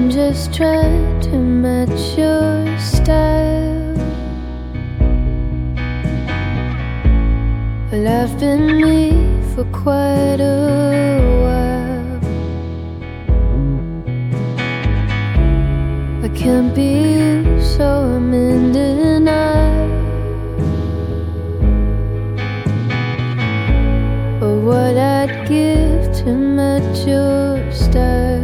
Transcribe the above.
just trying to match your style. Well, I've been me for quite a while. I can't be you, so I'm in denial. But what I'd give to match your style.